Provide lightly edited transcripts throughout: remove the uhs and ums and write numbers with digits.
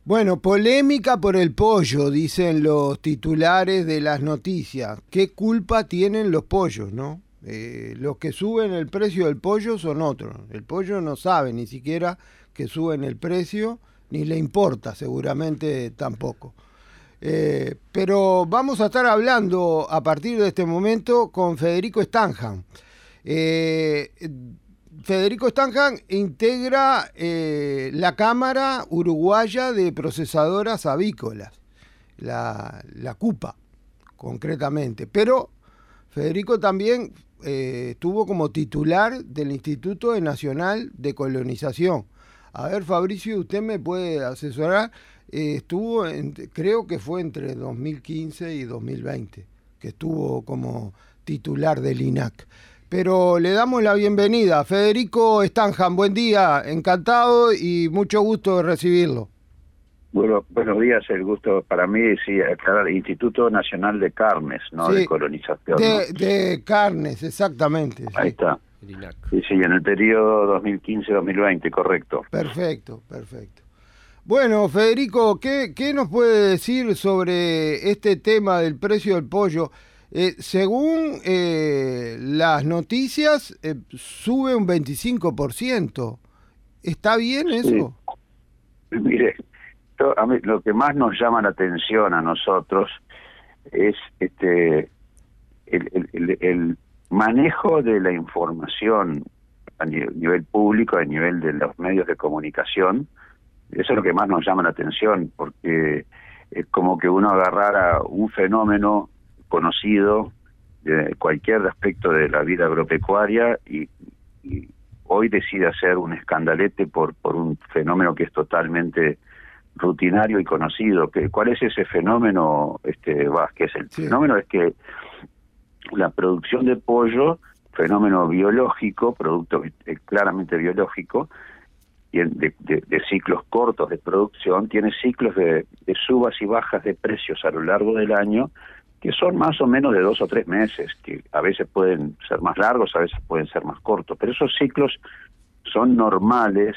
Bueno, polémica por el pollo, dicen los titulares de las noticias. ¿Qué culpa tienen los pollos, no? Los que suben el precio del pollo son otros. El pollo no sabe ni siquiera que suben el precio, ni le importa seguramente tampoco. Pero vamos a estar hablando a partir de este momento con Federico Stanjan. Eh, Federico Stanjan integra la Cámara Uruguaya de Procesadoras Avícolas, la CUPA, concretamente. Pero Federico también estuvo como titular del Instituto Nacional de Colonización. A ver, Fabricio, usted me puede asesorar. Creo que fue entre 2015 y 2020, que estuvo como titular del INAC. Pero le damos la bienvenida. Federico Stanjan, buen día, encantado y mucho gusto de recibirlo. Bueno, buenos días, el gusto para mí, sí, aclarar, Instituto Nacional de Carnes, ¿no? Sí, de colonización. de carnes, exactamente. Ahí Sí. está. Sí, en el periodo 2015-2020, correcto. Perfecto. Bueno, Federico, ¿qué nos puede decir sobre este tema del precio del pollo? Según las noticias, sube un 25%. ¿Está bien eso? Sí. Mire, a mí, lo que más nos llama la atención a nosotros es el manejo de la información a nivel público, a nivel de los medios de comunicación. Eso es lo que más nos llama la atención, porque es como que uno agarrara un fenómeno conocido de cualquier aspecto de la vida agropecuaria y hoy decide hacer un escandalete por un fenómeno que es totalmente rutinario y conocido. ¿Cuál es ese fenómeno, Vázquez? El fenómeno es que la producción de pollo, fenómeno biológico, producto claramente biológico, y de ciclos cortos de producción, tiene ciclos de subas y bajas de precios a lo largo del año, que son más o menos de 2 o 3 meses, que a veces pueden ser más largos, a veces pueden ser más cortos, pero esos ciclos son normales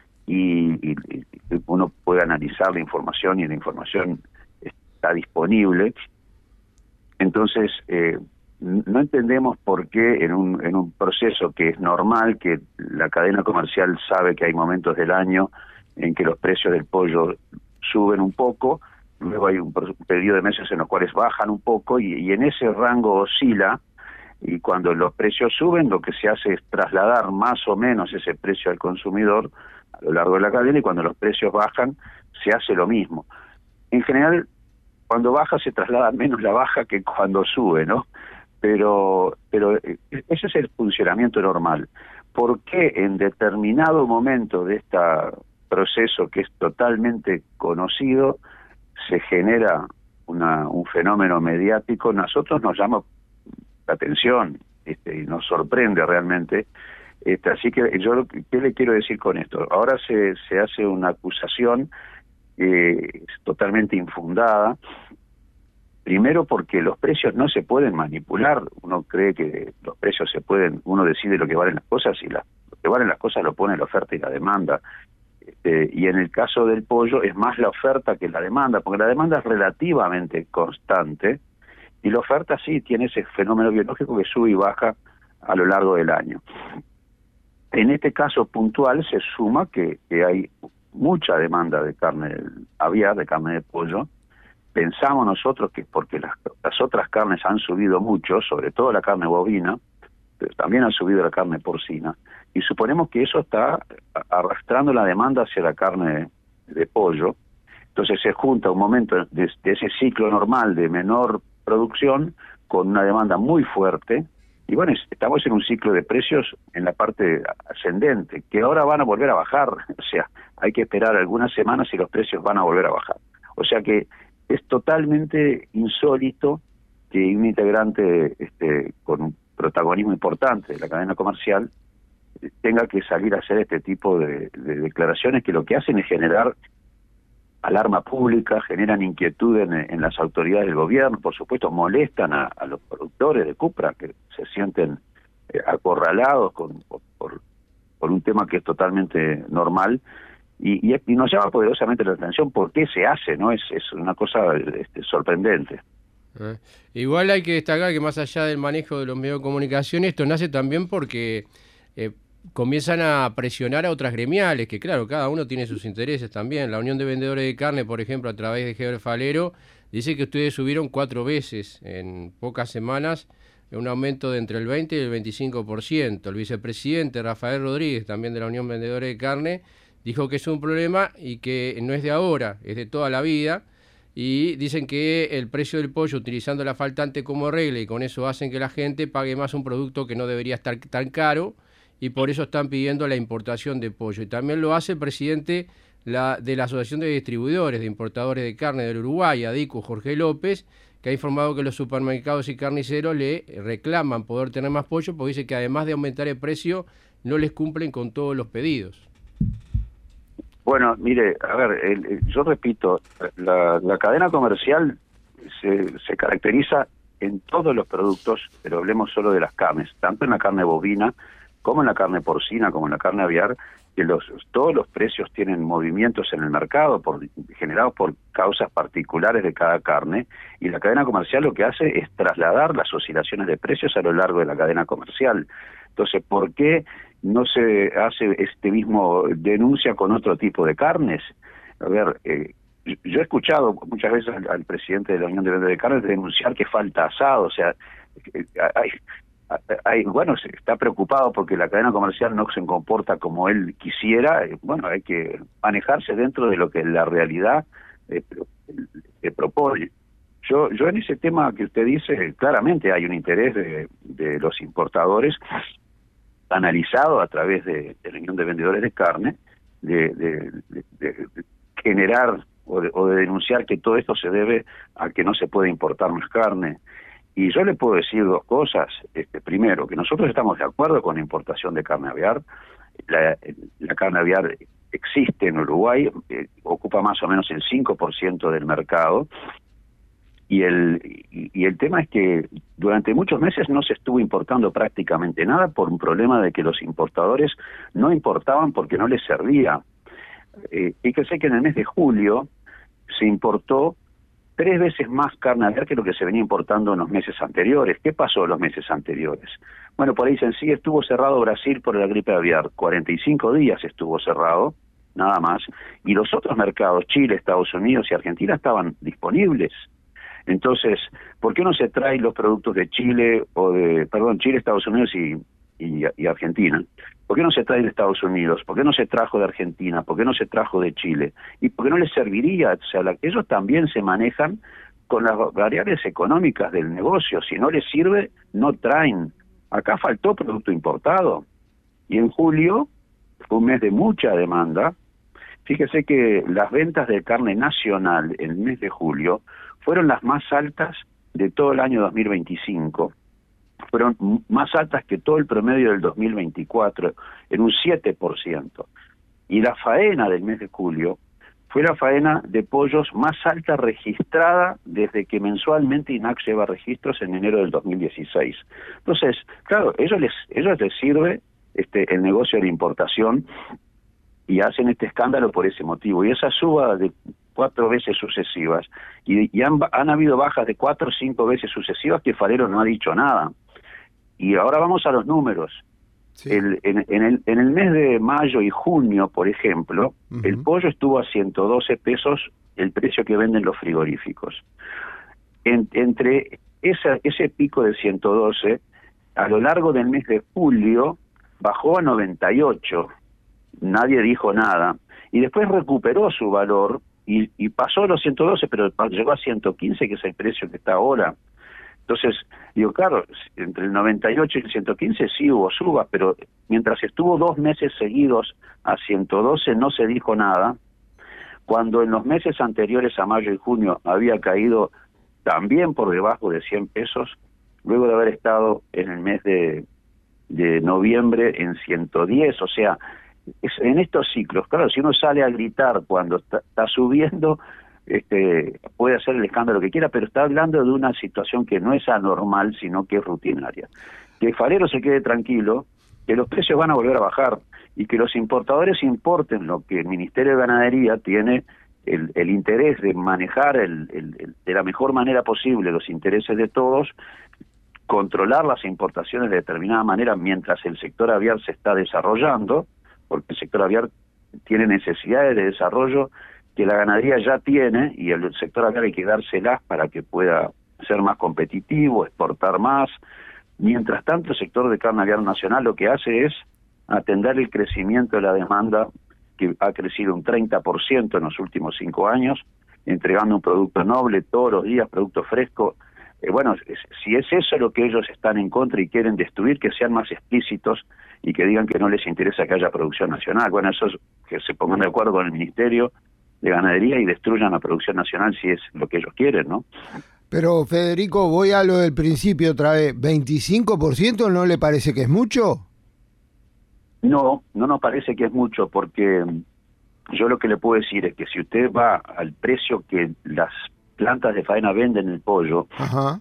y uno puede analizar la información y la información está disponible. Entonces, no entendemos por qué en un proceso que es normal, que la cadena comercial sabe que hay momentos del año en que los precios del pollo suben un poco, luego hay un periodo de meses en los cuales bajan un poco y en ese rango oscila, y cuando los precios suben lo que se hace es trasladar más o menos ese precio al consumidor a lo largo de la cadena, y cuando los precios bajan se hace lo mismo. En general, cuando baja se traslada menos la baja que cuando sube, ¿no? Pero ese es el funcionamiento normal. ¿Por qué en determinado momento de este proceso que es totalmente conocido se genera un fenómeno mediático? Nosotros nos llama la atención y nos sorprende realmente. Así que yo, ¿qué le quiero decir con esto? Ahora se hace una acusación totalmente infundada. Primero porque los precios no se pueden manipular. Uno cree que los precios se pueden, uno decide lo que valen las cosas y lo que valen las cosas lo pone la oferta y la demanda. Y en el caso del pollo es más la oferta que la demanda, porque la demanda es relativamente constante y la oferta sí tiene ese fenómeno biológico que sube y baja a lo largo del año. En este caso puntual se suma que hay mucha demanda de carne aviar, de carne de pollo. Pensamos nosotros que porque las otras carnes han subido mucho, sobre todo la carne bovina, pero también ha subido la carne porcina, y suponemos que eso está arrastrando la demanda hacia la carne de pollo. Entonces se junta un momento de ese ciclo normal de menor producción con una demanda muy fuerte, y bueno, estamos en un ciclo de precios en la parte ascendente, que ahora van a volver a bajar. O sea, hay que esperar algunas semanas y los precios van a volver a bajar. O sea que es totalmente insólito que un integrante con un protagonismo importante de la cadena comercial tenga que salir a hacer este tipo de declaraciones que lo que hacen es generar alarma pública, generan inquietud en las autoridades del gobierno, por supuesto molestan a los productores de cupra que se sienten acorralados por un tema que es totalmente normal. y nos llama poderosamente la atención por qué se hace, ¿no? Es una cosa sorprendente. Igual hay que destacar que más allá del manejo de los medios de comunicación, esto nace también porque comienzan a presionar a otras gremiales, que claro, cada uno tiene sus intereses también. La Unión de Vendedores de Carne, por ejemplo, a través de Heber Falero, dice que ustedes subieron 4 veces en pocas semanas, un aumento de entre el 20 y el 25%. El vicepresidente Rafael Rodríguez, también de la Unión de Vendedores de Carne, dijo que es un problema y que no es de ahora, es de toda la vida. Y dicen que el precio del pollo, utilizando la faltante como regla, y con eso hacen que la gente pague más un producto que no debería estar tan caro, y por eso están pidiendo la importación de pollo. Y también lo hace el presidente de la Asociación de Distribuidores de Importadores de Carne del Uruguay, ADICU, Jorge López, que ha informado que los supermercados y carniceros le reclaman poder tener más pollo, porque dice que además de aumentar el precio, no les cumplen con todos los pedidos. Bueno, mire, a ver, yo repito, la cadena comercial se caracteriza en todos los productos, pero hablemos solo de las carnes, tanto en la carne bovina como en la carne porcina, como en la carne aviar, que todos los precios tienen movimientos en el mercado generados por causas particulares de cada carne, y la cadena comercial lo que hace es trasladar las oscilaciones de precios a lo largo de la cadena comercial. Entonces, ¿por qué no se hace este mismo denuncia con otro tipo de carnes? A ver, yo he escuchado muchas veces al presidente de la Unión de Vendedores de Carnes denunciar que falta asado, o sea, bueno, está preocupado porque la cadena comercial no se comporta como él quisiera. Bueno, hay que manejarse dentro de lo que la realidad propone. Yo en ese tema que usted dice, claramente hay un interés de los importadores analizado a través de la Unión de Vendedores de Carne, de generar o de denunciar que todo esto se debe a que no se puede importar más carne. Y yo le puedo decir dos cosas. Primero, que nosotros estamos de acuerdo con la importación de carne aviar. La carne aviar existe en Uruguay, ocupa más o menos el 5% del mercado. Y el tema es que durante muchos meses no se estuvo importando prácticamente nada por un problema de que los importadores no importaban porque no les servía. Fíjese que en el mes de julio se importó 3 veces más carne aviar que lo que se venía importando en los meses anteriores. ¿Qué pasó en los meses anteriores? Bueno, por ahí dicen, sí, estuvo cerrado Brasil por la gripe aviar. 45 días estuvo cerrado, nada más. Y los otros mercados, Chile, Estados Unidos y Argentina, estaban disponibles. Entonces, ¿por qué no se traen los productos de Chile, Chile, Estados Unidos y Argentina? ¿Por qué no se trae de Estados Unidos? ¿Por qué no se trajo de Argentina? ¿Por qué no se trajo de Chile? ¿Y por qué no les serviría? O sea, ellos también se manejan con las variables económicas del negocio. Si no les sirve, no traen. Acá faltó producto importado. Y en julio, fue un mes de mucha demanda. Fíjese que las ventas de carne nacional en el mes de julio fueron las más altas de todo el año 2025. Fueron más altas que todo el promedio del 2024, en un 7%. Y la faena del mes de julio fue la faena de pollos más alta registrada desde que mensualmente INAC lleva registros en enero del 2016. Entonces, claro, ellos les sirve el negocio de la importación y hacen este escándalo por ese motivo. Y esa suba de 4 veces sucesivas, y han habido bajas de 4 o 5 veces sucesivas que Falero no ha dicho nada. Y ahora vamos a los números. Sí. En el mes de mayo y junio, por ejemplo, el pollo estuvo a 112 pesos el precio que venden los frigoríficos. Entre ese pico de 112, a lo largo del mes de julio, bajó a 98. Nadie dijo nada. Y después recuperó su valor y pasó los 112, pero llegó a 115, que es el precio que está ahora. Entonces, digo, claro, entre el 98 y el 115 sí hubo subas, pero mientras estuvo 2 meses seguidos a 112 no se dijo nada, cuando en los meses anteriores a mayo y junio había caído también por debajo de 100 pesos, luego de haber estado en el mes de noviembre en 110, o sea, en estos ciclos, claro, si uno sale a gritar cuando está subiendo, puede hacer el escándalo que quiera, pero está hablando de una situación que no es anormal, sino que es rutinaria. Que Falero se quede tranquilo, que los precios van a volver a bajar, y que los importadores importen lo que el Ministerio de Ganadería tiene el interés de manejar de la mejor manera posible los intereses de todos, controlar las importaciones de determinada manera mientras el sector aviar se está desarrollando, porque el sector aviar tiene necesidades de desarrollo que la ganadería ya tiene, y el sector aviar hay que dárselas para que pueda ser más competitivo, exportar más. Mientras tanto, el sector de carne aviar nacional lo que hace es atender el crecimiento de la demanda, que ha crecido un 30% en los últimos 5 años, entregando un producto noble todos los días, producto fresco. Si es eso lo que ellos están en contra y quieren destruir, que sean más explícitos y que digan que no les interesa que haya producción nacional. Bueno, eso es que se pongan de acuerdo con el Ministerio de Ganadería y destruyan la producción nacional si es lo que ellos quieren, ¿no? Pero, Federico, voy a lo del principio otra vez. ¿25% no le parece que es mucho? No nos parece que es mucho, porque yo lo que le puedo decir es que si usted va al precio que las plantas de faena venden el pollo, ajá,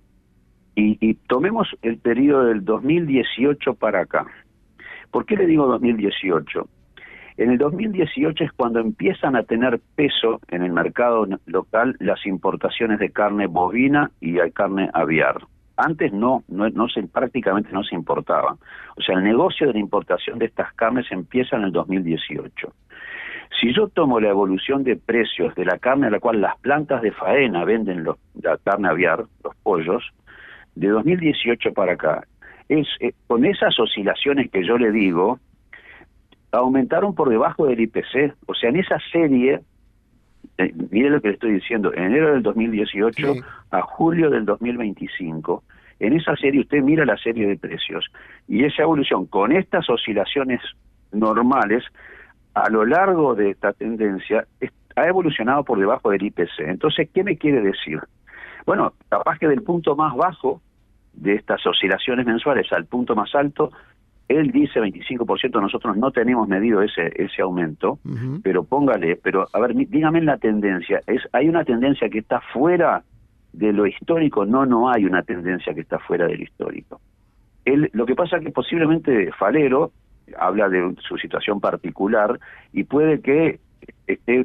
y tomemos el periodo del 2018 para acá. ¿Por qué le digo 2018? En el 2018 es cuando empiezan a tener peso en el mercado local las importaciones de carne bovina y de carne aviar. Antes prácticamente no se importaba. O sea, el negocio de la importación de estas carnes empieza en el 2018. Si yo tomo la evolución de precios de la carne a la cual las plantas de faena venden la carne aviar, los pollos, de 2018 para acá, con esas oscilaciones que yo le digo, aumentaron por debajo del IPC. O sea, en esa serie, mire lo que le estoy diciendo, en enero del 2018 sí, a julio del 2025, en esa serie usted mira la serie de precios, y esa evolución con estas oscilaciones normales, a lo largo de esta tendencia, ha evolucionado por debajo del IPC. Entonces, ¿qué me quiere decir? Bueno, capaz que del punto más bajo de estas oscilaciones mensuales al punto más alto, él dice 25%, nosotros no tenemos medido ese aumento, uh-huh, pero a ver, dígame la tendencia. ¿Hay una tendencia que está fuera de lo histórico? No hay una tendencia que está fuera de lo histórico. Lo que pasa es que posiblemente Falero habla de su situación particular y puede que esté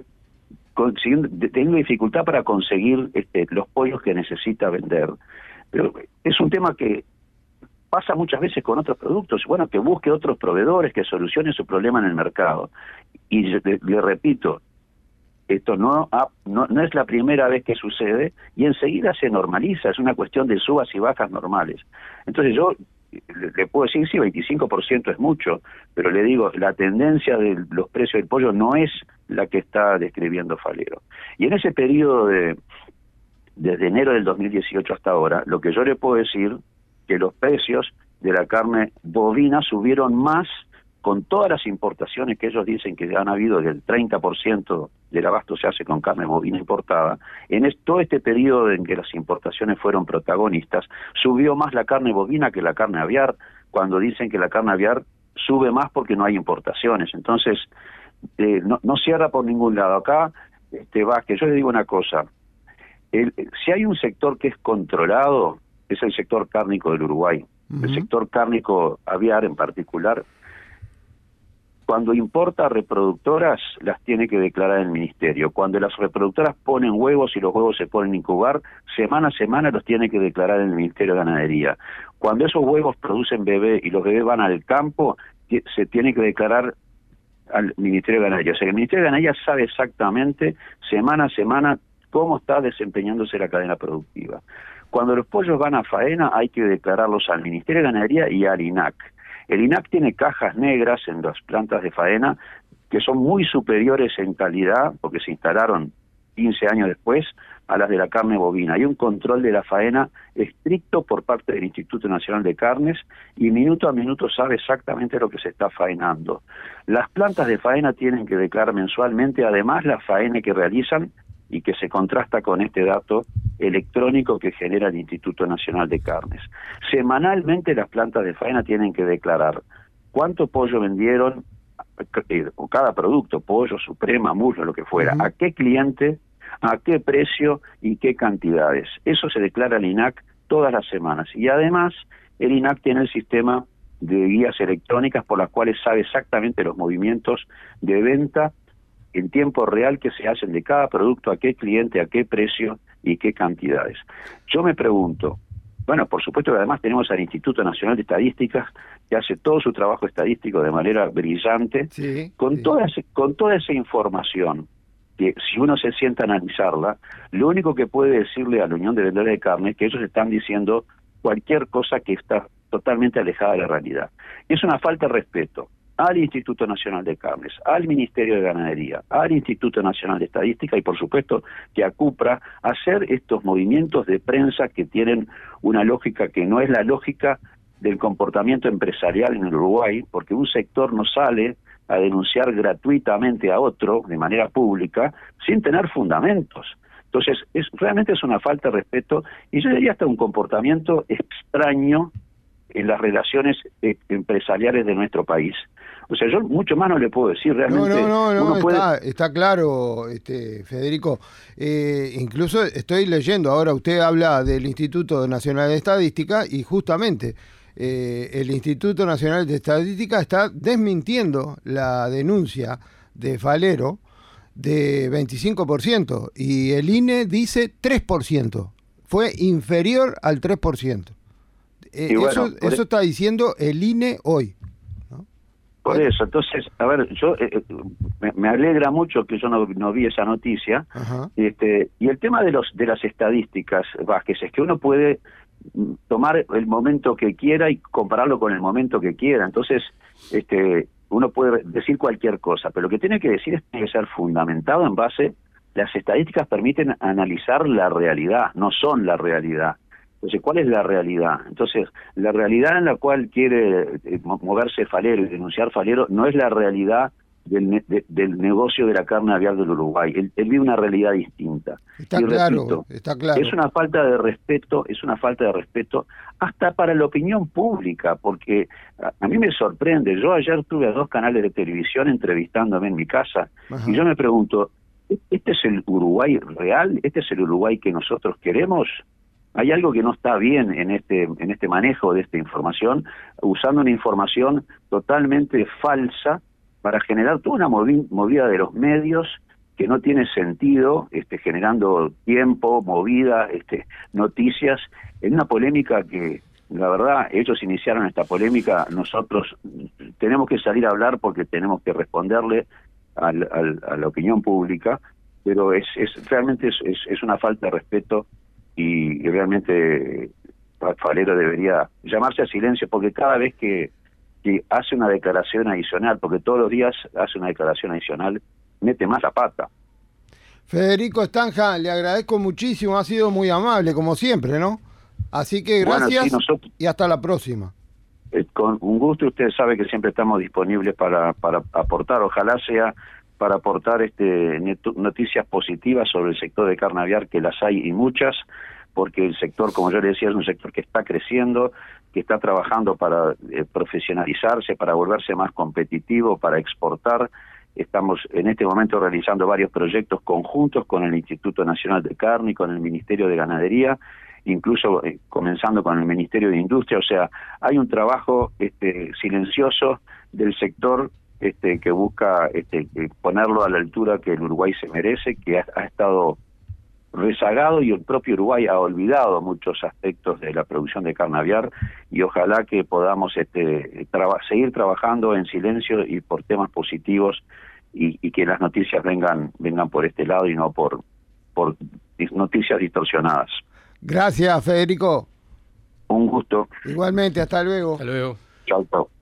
tenga dificultad para conseguir los pollos que necesita vender. Pero es un tema que pasa muchas veces con otros productos. Bueno, que busque otros proveedores que solucionen su problema en el mercado. Y le repito, esto no es la primera vez que sucede y enseguida se normaliza. Es una cuestión de subas y bajas normales. Entonces yo le puedo decir, sí, 25% es mucho, pero le digo, la tendencia de los precios del pollo no es la que está describiendo Falero. Y en ese periodo desde enero del 2018 hasta ahora, lo que yo le puedo decir que los precios de la carne bovina subieron más con todas las importaciones que ellos dicen que han habido, del 30% del abasto se hace con carne bovina importada. Todo este periodo en que las importaciones fueron protagonistas, subió más la carne bovina que la carne aviar, cuando dicen que la carne aviar sube más porque no hay importaciones. Entonces, no cierra por ningún lado. Acá, Vázquez, yo le digo una cosa, si hay un sector que es controlado, es el sector cárnico del Uruguay. Uh-huh. El sector cárnico aviar en particular, cuando importa reproductoras, las tiene que declarar el Ministerio. Cuando las reproductoras ponen huevos y los huevos se ponen a incubar, semana a semana los tiene que declarar el Ministerio de Ganadería. Cuando esos huevos producen bebé y los bebés van al campo, se tiene que declarar al Ministerio de Ganadería. O sea, el Ministerio de Ganadería sabe exactamente, semana a semana, cómo está desempeñándose la cadena productiva. Cuando los pollos van a faena, hay que declararlos al Ministerio de Ganadería y al INAC. El INAC tiene cajas negras en las plantas de faena que son muy superiores en calidad, porque se instalaron 15 años después, a las de la carne bovina. Hay un control de la faena estricto por parte del Instituto Nacional de Carnes y minuto a minuto sabe exactamente lo que se está faenando. Las plantas de faena tienen que declarar mensualmente, además, la faena que realizan y que se contrasta con este dato electrónico que genera el Instituto Nacional de Carnes. Semanalmente las plantas de faena tienen que declarar cuánto pollo vendieron, o cada producto, pollo, suprema, muslo, lo que fuera, uh-huh, a qué cliente, a qué precio y qué cantidades. Eso se declara al INAC todas las semanas. Y además el INAC tiene el sistema de guías electrónicas por las cuales sabe exactamente los movimientos de venta en tiempo real que se hacen de cada producto, a qué cliente, a qué precio y qué cantidades. Yo me pregunto, bueno, por supuesto que además tenemos al Instituto Nacional de Estadísticas, que hace todo su trabajo estadístico de manera brillante, con toda esa información, que si uno se sienta a analizarla, lo único que puede decirle a la Unión de Vendedores de Carne es que ellos están diciendo cualquier cosa que está totalmente alejada de la realidad. Y es una falta de respeto al Instituto Nacional de Carnes, al Ministerio de Ganadería, al Instituto Nacional de Estadística y por supuesto que a CUPRA, hacer estos movimientos de prensa que tienen una lógica que no es la lógica del comportamiento empresarial en el Uruguay, porque un sector no sale a denunciar gratuitamente a otro de manera pública sin tener fundamentos. Entonces, realmente es una falta de respeto y yo diría hasta un comportamiento extraño en las relaciones empresariales de nuestro país. O sea, yo mucho más no le puedo decir realmente. No, está claro, Federico. Incluso estoy leyendo, ahora usted habla del Instituto Nacional de Estadística y justamente el Instituto Nacional de Estadística está desmintiendo la denuncia de Falero de 25% y el INE dice 3%. Fue inferior al 3%. Bueno, eso está diciendo el INE hoy. Por eso, entonces, a ver, yo me alegra mucho que yo no vi esa noticia. Y el tema de las estadísticas, Vázquez, es que uno puede tomar el momento que quiera y compararlo con el momento que quiera. Entonces, uno puede decir cualquier cosa, pero lo que tiene que decir tiene que ser fundamentado en base. Las estadísticas permiten analizar la realidad, no son la realidad. Entonces, ¿cuál es la realidad? Entonces, la realidad en la cual quiere moverse Falero y denunciar Falero no es la realidad del negocio de la carne aviar del Uruguay. Él vive una realidad distinta. Está claro. Es una falta de respeto hasta para la opinión pública, porque a mí me sorprende. Yo ayer tuve a 2 canales de televisión entrevistándome en mi casa. Ajá. Y yo me pregunto, ¿este es el Uruguay real? ¿Este es el Uruguay que nosotros queremos? Hay algo que no está bien en este manejo de esta información, usando una información totalmente falsa para generar toda una movida de los medios que no tiene sentido, generando tiempo, movida, noticias, en una polémica que, la verdad, ellos iniciaron esta polémica, nosotros tenemos que salir a hablar porque tenemos que responderle a la opinión pública, pero realmente es una falta de respeto. Y realmente Falero debería llamarse a silencio, porque cada vez que hace una declaración adicional, porque todos los días hace una declaración adicional, mete más la pata. Federico Estanja, le agradezco muchísimo, ha sido muy amable, como siempre, ¿no? Así que gracias, bueno, sí, y hasta la próxima. Con un gusto, usted sabe que siempre estamos disponibles para aportar, ojalá sea para aportar noticias positivas sobre el sector de carne aviar, que las hay y muchas, porque el sector, como yo le decía, es un sector que está creciendo, que está trabajando para profesionalizarse, para volverse más competitivo, para exportar. Estamos en este momento realizando varios proyectos conjuntos con el Instituto Nacional de Carne y con el Ministerio de Ganadería, incluso comenzando con el Ministerio de Industria. O sea, hay un trabajo silencioso del sector que busca ponerlo a la altura que el Uruguay se merece, que ha estado rezagado y el propio Uruguay ha olvidado muchos aspectos de la producción de carne aviar, y ojalá que podamos seguir trabajando en silencio y por temas positivos y que las noticias vengan por este lado y no por noticias distorsionadas. Gracias, Federico. Un gusto. Igualmente, hasta luego. Hasta luego. Chao, chao.